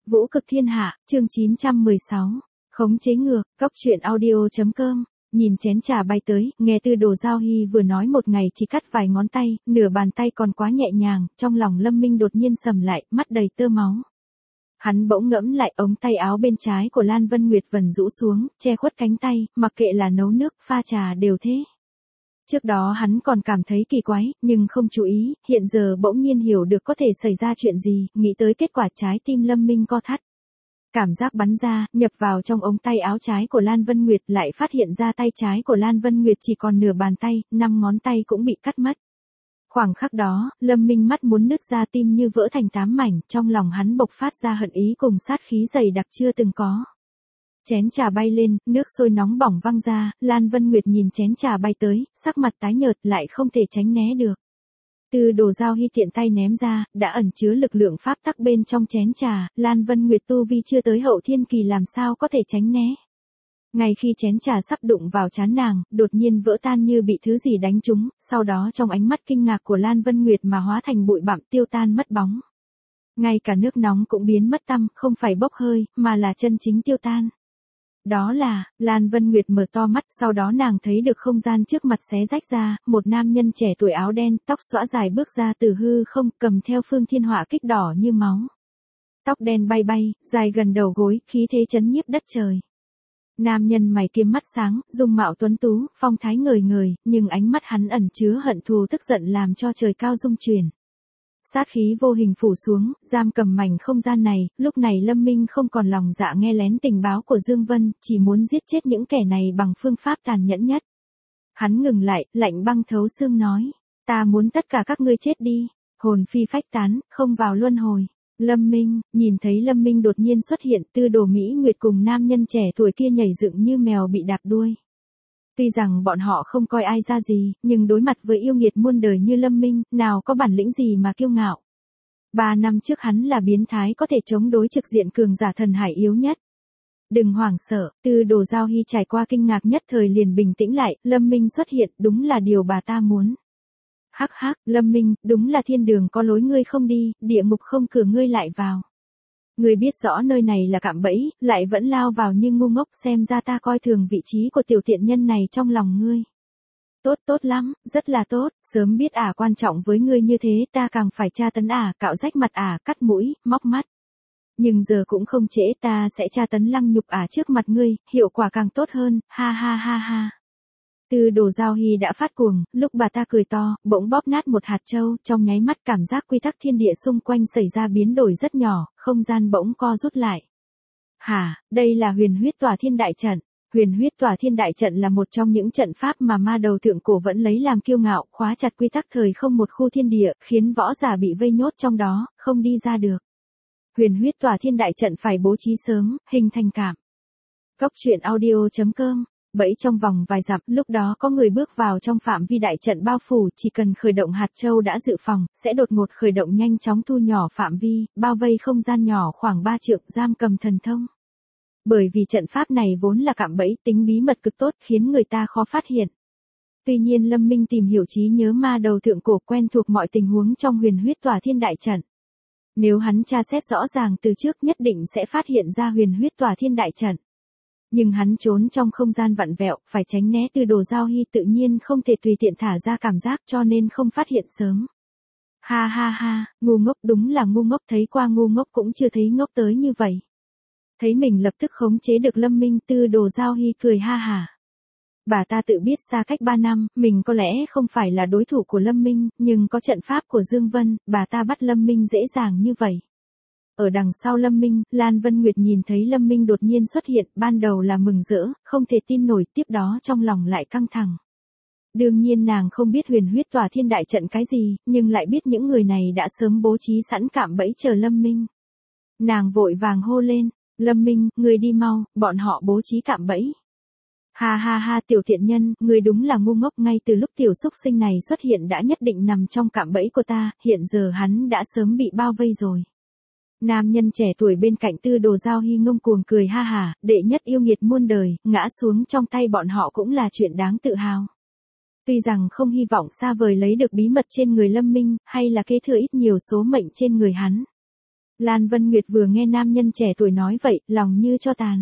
Vũ cực thiên hạ, chương 916. Khống chế ngược, cóc truyện audio.com. Nhìn chén trà bay tới, nghe Tư Đồ Giao Hy vừa nói một ngày chỉ cắt vài ngón tay, nửa bàn tay còn quá nhẹ nhàng, trong lòng Lâm Minh đột nhiên sầm lại, mắt đầy tơ máu. Hắn bỗng ngẫm lại ống tay áo bên trái của Lan Vân Nguyệt vần rũ xuống, che khuất cánh tay, mặc kệ là nấu nước, pha trà đều thế. Trước đó hắn còn cảm thấy kỳ quái, nhưng không chú ý, hiện giờ bỗng nhiên hiểu được có thể xảy ra chuyện gì, nghĩ tới kết quả trái tim Lâm Minh co thắt. Cảm giác bắn ra, nhập vào trong ống tay áo trái của Lan Vân Nguyệt, lại phát hiện ra tay trái của Lan Vân Nguyệt chỉ còn nửa bàn tay, 5 ngón tay cũng bị cắt mất. Khoảng khắc đó, Lâm Minh mắt muốn nứt ra, tim như vỡ thành 8 mảnh, trong lòng hắn bộc phát ra hận ý cùng sát khí dày đặc chưa từng có. Chén trà bay lên, nước sôi nóng bỏng văng ra, Lan Vân Nguyệt nhìn chén trà bay tới, sắc mặt tái nhợt lại không thể tránh né được. Tư Đồ Giao Hy tiện tay ném ra, đã ẩn chứa lực lượng pháp tắc bên trong chén trà, Lan Vân Nguyệt tu vi chưa tới hậu thiên kỳ làm sao có thể tránh né. Ngay khi chén trà sắp đụng vào trán nàng, đột nhiên vỡ tan như bị thứ gì đánh trúng, sau đó trong ánh mắt kinh ngạc của Lan Vân Nguyệt mà hóa thành bụi bặm tiêu tan mất bóng. Ngay cả nước nóng cũng biến mất tăm, không phải bốc hơi, mà là chân chính tiêu tan. Đó là, Lan Vân Nguyệt mở to mắt, sau đó nàng thấy được không gian trước mặt xé rách ra, một nam nhân trẻ tuổi áo đen, tóc xõa dài bước ra từ hư không, cầm theo phương thiên hỏa kích đỏ như máu. Tóc đen bay bay, dài gần đầu gối, khí thế chấn nhiếp đất trời. Nam nhân mày kiếm mắt sáng, dung mạo tuấn tú, phong thái ngời ngời, nhưng ánh mắt hắn ẩn chứa hận thù tức giận làm cho trời cao rung chuyển. Sát khí vô hình phủ xuống, giam cầm mảnh không gian này, lúc này Lâm Minh không còn lòng dạ nghe lén tình báo của Dương Vân, chỉ muốn giết chết những kẻ này bằng phương pháp tàn nhẫn nhất. Hắn ngừng lại, lạnh băng thấu xương nói, ta muốn tất cả các ngươi chết đi, hồn phi phách tán, không vào luân hồi. Lâm Minh, nhìn thấy Lâm Minh đột nhiên xuất hiện, Tư Đồ Mỹ Nguyệt cùng nam nhân trẻ tuổi kia nhảy dựng như mèo bị đạp đuôi. Tuy rằng bọn họ không coi ai ra gì, nhưng đối mặt với yêu nghiệt muôn đời như Lâm Minh, nào có bản lĩnh gì mà kiêu ngạo. 3 năm trước hắn là biến thái có thể chống đối trực diện cường giả thần hải yếu nhất. Đừng hoảng sợ, Tư Đồ Giao Hy trải qua kinh ngạc nhất thời liền bình tĩnh lại, Lâm Minh xuất hiện, đúng là điều bà ta muốn. Hắc hắc, Lâm Minh, đúng là thiên đường có lối ngươi không đi, địa ngục không cửa ngươi lại vào. Ngươi biết rõ nơi này là cạm bẫy, lại vẫn lao vào như ngu ngốc, xem ra ta coi thường vị trí của tiểu tiện nhân này trong lòng ngươi. Tốt tốt lắm, rất là tốt, sớm biết quan trọng với ngươi như thế, ta càng phải tra tấn cạo rách mặt cắt mũi, móc mắt. Nhưng giờ cũng không trễ, ta sẽ tra tấn lăng nhục trước mặt ngươi, hiệu quả càng tốt hơn, ha ha ha ha. Tư Đồ Giao Hy đã phát cuồng, lúc bà ta cười to, bỗng bóp nát một hạt châu, trong nháy mắt cảm giác quy tắc thiên địa xung quanh xảy ra biến đổi rất nhỏ, không gian bỗng co rút lại. Hả, đây là Huyền Huyết Tỏa Thiên Đại Trận. Huyền Huyết Tỏa Thiên Đại Trận là một trong những trận pháp mà ma đầu thượng cổ vẫn lấy làm kiêu ngạo, khóa chặt quy tắc thời không một khu thiên địa, khiến võ giả bị vây nhốt trong đó, không đi ra được. Huyền Huyết Tỏa Thiên Đại Trận phải bố trí sớm, hình thành cảm. Cóc truyện audio.com. Bẫy trong vòng vài dặm, lúc đó có người bước vào trong phạm vi đại trận bao phủ, chỉ cần khởi động hạt châu đã dự phòng, sẽ đột ngột khởi động nhanh chóng thu nhỏ phạm vi, bao vây không gian nhỏ khoảng 3 trượng, giam cầm thần thông. Bởi vì trận pháp này vốn là cạm bẫy, tính bí mật cực tốt, khiến người ta khó phát hiện. Tuy nhiên Lâm Minh tìm hiểu trí nhớ ma đầu thượng cổ, quen thuộc mọi tình huống trong Huyền Huyết Tỏa Thiên Đại Trận. Nếu hắn tra xét rõ ràng từ trước nhất định sẽ phát hiện ra Huyền Huyết Tỏa Thiên Đại Trận. Nhưng hắn trốn trong không gian vặn vẹo, phải tránh né Tư Đồ Giao Hy, tự nhiên không thể tùy tiện thả ra cảm giác, cho nên không phát hiện sớm. Ha ha ha, ngu ngốc, đúng là ngu ngốc, thấy qua ngu ngốc cũng chưa thấy ngốc tới như vậy. Thấy mình lập tức khống chế được Lâm Minh, Tư Đồ Giao Hy cười ha hả. Bà ta tự biết xa cách 3 năm, mình có lẽ không phải là đối thủ của Lâm Minh, nhưng có trận pháp của Dương Vân, bà ta bắt Lâm Minh dễ dàng như vậy. Ở đằng sau Lâm Minh, Lan Vân Nguyệt nhìn thấy Lâm Minh đột nhiên xuất hiện, ban đầu là mừng rỡ, không thể tin nổi, tiếp đó trong lòng lại căng thẳng. Đương nhiên nàng không biết Huyền Huyết Tỏa Thiên Đại Trận cái gì, nhưng lại biết những người này đã sớm bố trí sẵn cạm bẫy chờ Lâm Minh. Nàng vội vàng hô lên, Lâm Minh, người đi mau, bọn họ bố trí cạm bẫy. Ha ha ha, tiểu tiện nhân, người đúng là ngu ngốc, ngay từ lúc tiểu xúc sinh này xuất hiện đã nhất định nằm trong cạm bẫy của ta, hiện giờ hắn đã sớm bị bao vây rồi. Nam nhân trẻ tuổi bên cạnh Tư Đồ Giao Hy ngông cuồng cười ha hả, đệ nhất yêu nghiệt muôn đời, ngã xuống trong tay bọn họ cũng là chuyện đáng tự hào. Tuy rằng không hy vọng xa vời lấy được bí mật trên người Lâm Minh, hay là kế thừa ít nhiều số mệnh trên người hắn. Lan Vân Nguyệt vừa nghe nam nhân trẻ tuổi nói vậy, lòng như cho tàn.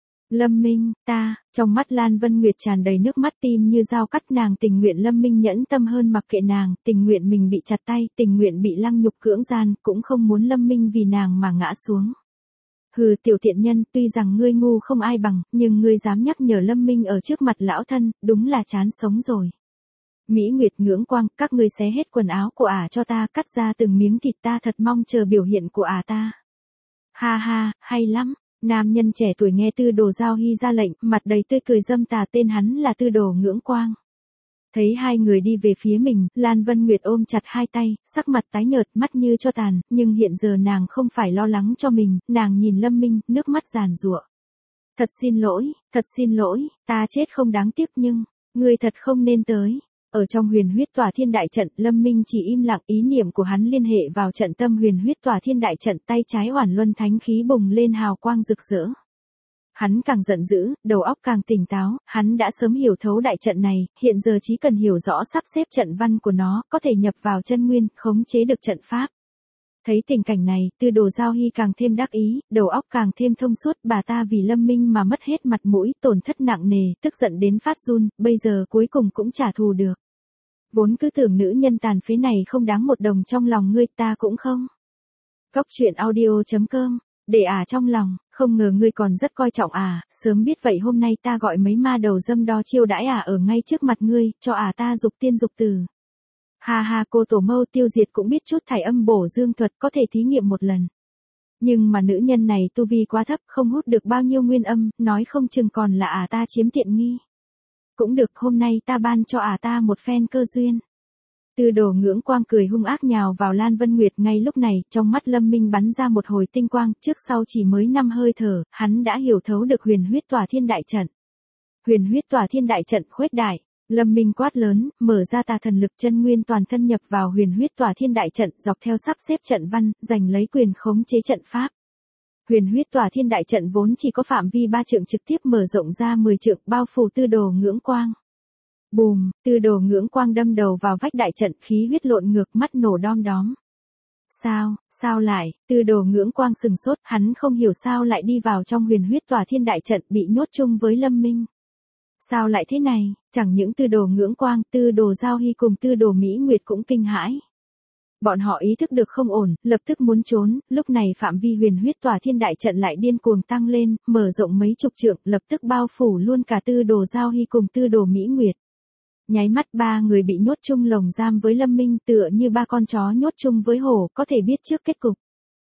Lâm Minh, ta, trong mắt Lan Vân Nguyệt tràn đầy nước mắt, tim như dao cắt, nàng tình nguyện Lâm Minh nhẫn tâm hơn mặc kệ nàng, tình nguyện mình bị chặt tay, tình nguyện bị lăng nhục cưỡng gian, cũng không muốn Lâm Minh vì nàng mà ngã xuống. Hừ, tiểu thiện nhân, tuy rằng ngươi ngu không ai bằng, nhưng ngươi dám nhắc nhở Lâm Minh ở trước mặt lão thân, đúng là chán sống rồi. Mỹ Nguyệt ngưỡng quang, các ngươi xé hết quần áo của ả cho ta, cắt ra từng miếng thịt, ta thật mong chờ biểu hiện của ả ta. Ha ha, hay lắm. Nam nhân trẻ tuổi nghe Tư Đồ Giao Hy ra lệnh, mặt đầy tươi cười dâm tà, tên hắn là Tư Đồ ngưỡng quang. Thấy hai người đi về phía mình, Lan Vân Nguyệt ôm chặt hai tay, sắc mặt tái nhợt, mắt như cho tàn, nhưng hiện giờ nàng không phải lo lắng cho mình, nàng nhìn Lâm Minh, nước mắt giàn giụa. Thật xin lỗi, ta chết không đáng tiếc nhưng, ngươi thật không nên tới. Ở trong huyền huyết tỏa thiên đại trận, Lâm Minh chỉ im lặng, ý niệm của hắn liên hệ vào trận tâm huyền huyết tỏa thiên đại trận, tay trái oản luân thánh khí bùng lên hào quang rực rỡ. Hắn càng giận dữ, đầu óc càng tỉnh táo, hắn đã sớm hiểu thấu đại trận này, hiện giờ chỉ cần hiểu rõ sắp xếp trận văn của nó, có thể nhập vào chân nguyên, khống chế được trận pháp. Thấy tình cảnh này, Tư Đồ Giao Hy càng thêm đắc ý, đầu óc càng thêm thông suốt, bà ta vì Lâm Minh mà mất hết mặt mũi, tổn thất nặng nề, tức giận đến phát run, bây giờ cuối cùng cũng trả thù được. Vốn cứ tưởng nữ nhân tàn phế này không đáng một đồng trong lòng ngươi, ta cũng không. Góc truyện audio.com, để trong lòng, không ngờ ngươi còn rất coi trọng sớm biết vậy hôm nay ta gọi mấy ma đầu dâm đo chiêu đãi ở ngay trước mặt ngươi, cho ta dục tiên dục tử. Ha ha, cô tổ mâu tiêu diệt cũng biết chút thải âm bổ dương thuật, có thể thí nghiệm một lần. Nhưng mà nữ nhân này tu vi quá thấp, không hút được bao nhiêu nguyên âm, nói không chừng còn là ta chiếm tiện nghi. Cũng được, hôm nay ta ban cho ta một phen cơ duyên. Tư Đồ ngưỡng quang cười hung ác nhào vào Lan Vân Nguyệt, ngay lúc này, trong mắt Lâm Minh bắn ra một hồi tinh quang, trước sau chỉ mới 5 hơi thở, hắn đã hiểu thấu được huyền huyết tỏa thiên đại trận. Huyền huyết tỏa thiên đại trận khuếch đại, Lâm Minh quát lớn, mở ra tà thần lực, chân nguyên toàn thân nhập vào huyền huyết tỏa thiên đại trận, dọc theo sắp xếp trận văn, giành lấy quyền khống chế trận pháp. Huyền huyết tỏa thiên đại trận vốn chỉ có phạm vi 3 trượng, trực tiếp mở rộng ra 10 trượng, bao phủ Tư Đồ ngưỡng quang. Bùm, Tư Đồ ngưỡng quang đâm đầu vào vách đại trận, khí huyết lộn ngược, mắt nổ đom đóm. Sao lại, Tư Đồ ngưỡng quang sừng sốt, hắn không hiểu sao lại đi vào trong huyền huyết tỏa thiên đại trận, bị nhốt chung với Lâm Minh. Sao lại thế này, chẳng những Tư Đồ ngưỡng quang, Tư Đồ Giao Hy cùng Tư Đồ Mỹ Nguyệt cũng kinh hãi. Bọn họ ý thức được không ổn, lập tức muốn trốn, lúc này phạm vi huyền huyết tỏa thiên đại trận lại điên cuồng tăng lên, mở rộng mấy chục trượng, lập tức bao phủ luôn cả Tư Đồ Giao Hy cùng Tư Đồ Mỹ Nguyệt. Nháy mắt ba người bị nhốt chung lồng giam với Lâm Minh, tựa như ba con chó nhốt chung với hổ, có thể biết trước kết cục.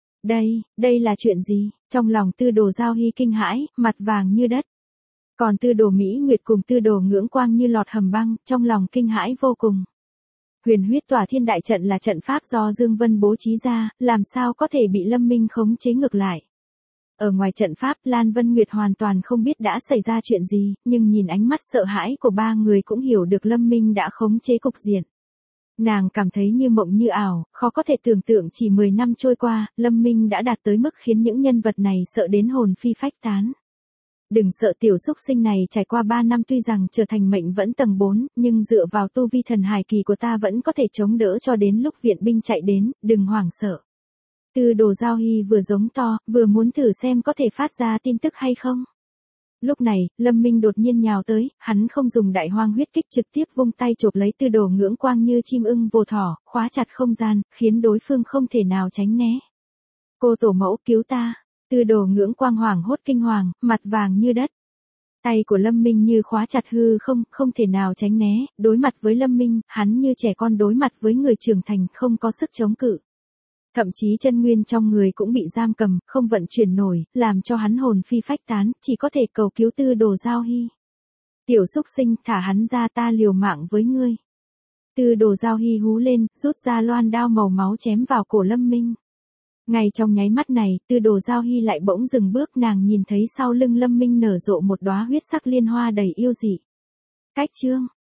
Đây là chuyện gì? Trong lòng Tư Đồ Giao Hy kinh hãi, mặt vàng như đất. Còn Tư Đồ Mỹ Nguyệt cùng Tư Đồ ngưỡng quang như lọt hầm băng, trong lòng kinh hãi vô cùng. Huyền huyết tỏa thiên đại trận là trận pháp do Dương Vân bố trí ra, làm sao có thể bị Lâm Minh khống chế ngược lại. Ở ngoài trận pháp, Lan Vân Nguyệt hoàn toàn không biết đã xảy ra chuyện gì, nhưng nhìn ánh mắt sợ hãi của ba người cũng hiểu được Lâm Minh đã khống chế cục diện. Nàng cảm thấy như mộng như ảo, khó có thể tưởng tượng chỉ 10 năm trôi qua, Lâm Minh đã đạt tới mức khiến những nhân vật này sợ đến hồn phi phách tán. Đừng sợ, tiểu xúc sinh này trải qua 3 năm tuy rằng trở thành mệnh vẫn tầng 4, nhưng dựa vào tu vi thần hài kỳ của ta vẫn có thể chống đỡ cho đến lúc viện binh chạy đến, đừng hoảng sợ. Tư Đồ Giao Hy vừa giống to, vừa muốn thử xem có thể phát ra tin tức hay không. Lúc này, Lâm Minh đột nhiên nhào tới, hắn không dùng đại hoang huyết kích, trực tiếp vung tay chộp lấy Tư Đồ ngưỡng quang như chim ưng vồ thỏ, khóa chặt không gian, khiến đối phương không thể nào tránh né. Cô tổ mẫu cứu ta. Tư Đồ ngưỡng quang hoảng hốt kinh hoàng, mặt vàng như đất. Tay của Lâm Minh như khóa chặt hư không, không thể nào tránh né, đối mặt với Lâm Minh, hắn như trẻ con đối mặt với người trưởng thành, không có sức chống cự. Thậm chí chân nguyên trong người cũng bị giam cầm, không vận chuyển nổi, làm cho hắn hồn phi phách tán, chỉ có thể cầu cứu Tư Đồ Giao Hy. Tiểu xúc sinh, thả hắn ra, ta liều mạng với ngươi. Tư Đồ Giao Hy hú lên, rút ra loan đao màu máu chém vào cổ Lâm Minh. Ngay trong nháy mắt này, Tư Đồ Giao Hy lại bỗng dừng bước, nàng nhìn thấy sau lưng Lâm Minh nở rộ một đóa huyết sắc liên hoa đầy yêu dị. Cách chương